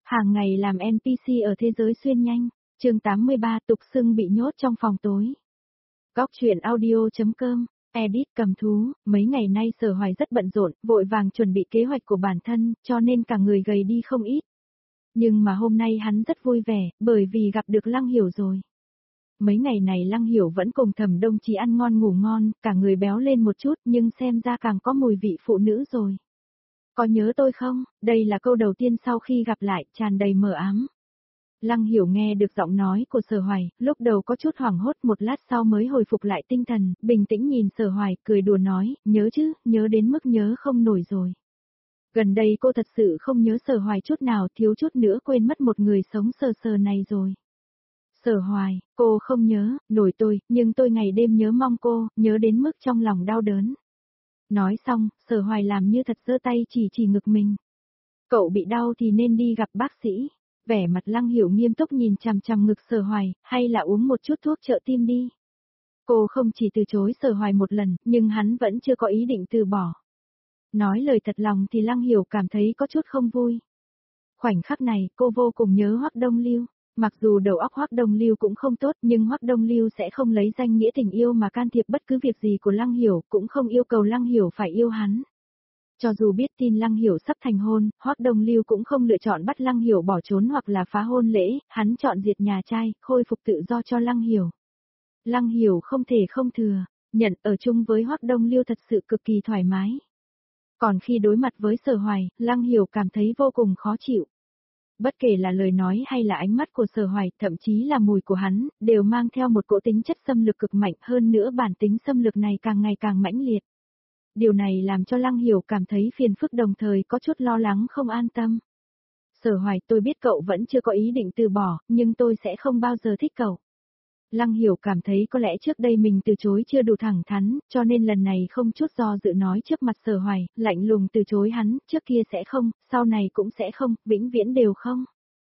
Hàng ngày làm NPC ở thế giới xuyên nhanh. Chương 83 tục xưng bị nhốt trong phòng tối. Góc truyện audio.com. Edit cầm thú, mấy ngày nay Sở Hoài rất bận rộn, vội vàng chuẩn bị kế hoạch của bản thân, cho nên cả người gầy đi không ít. Nhưng mà hôm nay hắn rất vui vẻ, bởi vì gặp được Lăng Hiểu rồi. Mấy ngày này Lăng Hiểu vẫn cùng Thẩm Đông Chí ăn ngon ngủ ngon, cả người béo lên một chút nhưng xem ra càng có mùi vị phụ nữ rồi. Có nhớ tôi không? Đây là câu đầu tiên sau khi gặp lại, tràn đầy mờ ám. Lăng Hiểu nghe được giọng nói của Sở Hoài, lúc đầu có chút hoảng hốt, một lát sau mới hồi phục lại tinh thần, bình tĩnh nhìn Sở Hoài, cười đùa nói, nhớ chứ, nhớ đến mức nhớ không nổi rồi. Gần đây cô thật sự không nhớ Sở Hoài chút nào, thiếu chút nữa quên mất một người sống sờ sờ này rồi. Sở Hoài, cô không nhớ, nổi tôi, nhưng tôi ngày đêm nhớ mong cô, nhớ đến mức trong lòng đau đớn. Nói xong, Sở Hoài làm như thật giơ tay chỉ ngực mình. Cậu bị đau thì nên đi gặp bác sĩ. Vẻ mặt Lăng Hiểu nghiêm túc nhìn chằm chằm ngực Sở Hoài, hay là uống một chút thuốc trợ tim đi. Cô không chỉ từ chối Sở Hoài một lần, nhưng hắn vẫn chưa có ý định từ bỏ. Nói lời thật lòng thì Lăng Hiểu cảm thấy có chút không vui. Khoảnh khắc này, cô vô cùng nhớ Hoắc Đông Lưu. Mặc dù đầu óc Hoắc Đông Lưu cũng không tốt, nhưng Hoắc Đông Lưu sẽ không lấy danh nghĩa tình yêu mà can thiệp bất cứ việc gì của Lăng Hiểu, cũng không yêu cầu Lăng Hiểu phải yêu hắn. Cho dù biết tin Lăng Hiểu sắp thành hôn, Hoắc Đông Lưu cũng không lựa chọn bắt Lăng Hiểu bỏ trốn hoặc là phá hôn lễ, hắn chọn diệt nhà trai, khôi phục tự do cho Lăng Hiểu. Lăng Hiểu không thể không thừa, nhận ở chung với Hoắc Đông Lưu thật sự cực kỳ thoải mái. Còn khi đối mặt với Sở Hoài, Lăng Hiểu cảm thấy vô cùng khó chịu. Bất kể là lời nói hay là ánh mắt của Sở Hoài, thậm chí là mùi của hắn, đều mang theo một cỗ tính chất xâm lược cực mạnh, hơn nữa bản tính xâm lược này càng ngày càng mãnh liệt. Điều này làm cho Lăng Hiểu cảm thấy phiền phức đồng thời có chút lo lắng không an tâm. Sở Hoài, tôi biết cậu vẫn chưa có ý định từ bỏ, nhưng tôi sẽ không bao giờ thích cậu. Lăng Hiểu cảm thấy có lẽ trước đây mình từ chối chưa đủ thẳng thắn, cho nên lần này không chút do dự nói trước mặt Sở Hoài, lạnh lùng từ chối hắn, trước kia sẽ không, sau này cũng sẽ không, vĩnh viễn đều không.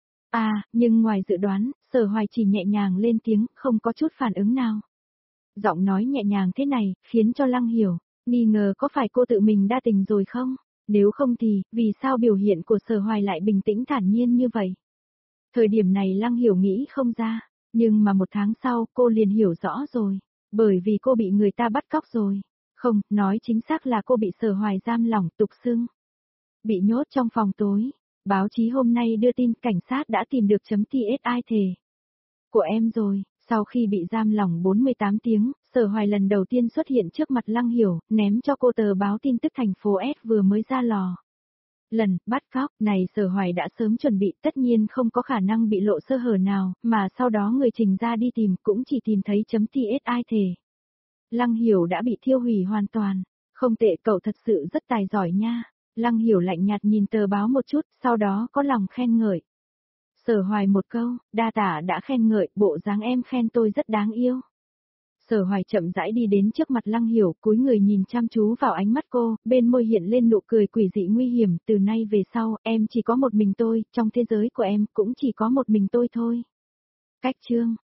Nhưng ngoài dự đoán, Sở Hoài chỉ nhẹ nhàng lên tiếng, không có chút phản ứng nào. Giọng nói nhẹ nhàng thế này, khiến cho Lăng Hiểu nghi ngờ có phải cô tự mình đa tình rồi không? Nếu không thì, vì sao biểu hiện của Sở Hoài lại bình tĩnh thản nhiên như vậy? Thời điểm này Lăng Hiểu nghĩ không ra, nhưng mà một tháng sau cô liền hiểu rõ rồi, bởi vì cô bị người ta bắt cóc rồi. Không, nói chính xác là cô bị Sở Hoài giam lỏng tục xưng. Bị nhốt trong phòng tối, báo chí hôm nay đưa tin cảnh sát đã tìm được .tsi thể của em rồi. Sau khi bị giam lỏng 48 tiếng, Sở Hoài lần đầu tiên xuất hiện trước mặt Lăng Hiểu, ném cho cô tờ báo tin tức thành phố S vừa mới ra lò. Lần bắt cóc này Sở Hoài đã sớm chuẩn bị, tất nhiên không có khả năng bị lộ sơ hở nào, mà sau đó người trình ra đi tìm cũng chỉ tìm thấy .tsi thể. Lăng Hiểu đã bị thiêu hủy hoàn toàn. Không tệ, cậu thật sự rất tài giỏi nha. Lăng Hiểu lạnh nhạt nhìn tờ báo một chút, sau đó có lòng khen ngợi. Sở Hoài một câu, đa tạ đã khen ngợi, bộ dáng em khen tôi rất đáng yêu. Sở Hoài chậm rãi đi đến trước mặt Lăng Hiểu, cúi người nhìn chăm chú vào ánh mắt cô, bên môi hiện lên nụ cười quỷ dị nguy hiểm, từ nay về sau, em chỉ có một mình tôi, trong thế giới của em cũng chỉ có một mình tôi thôi. Cách chương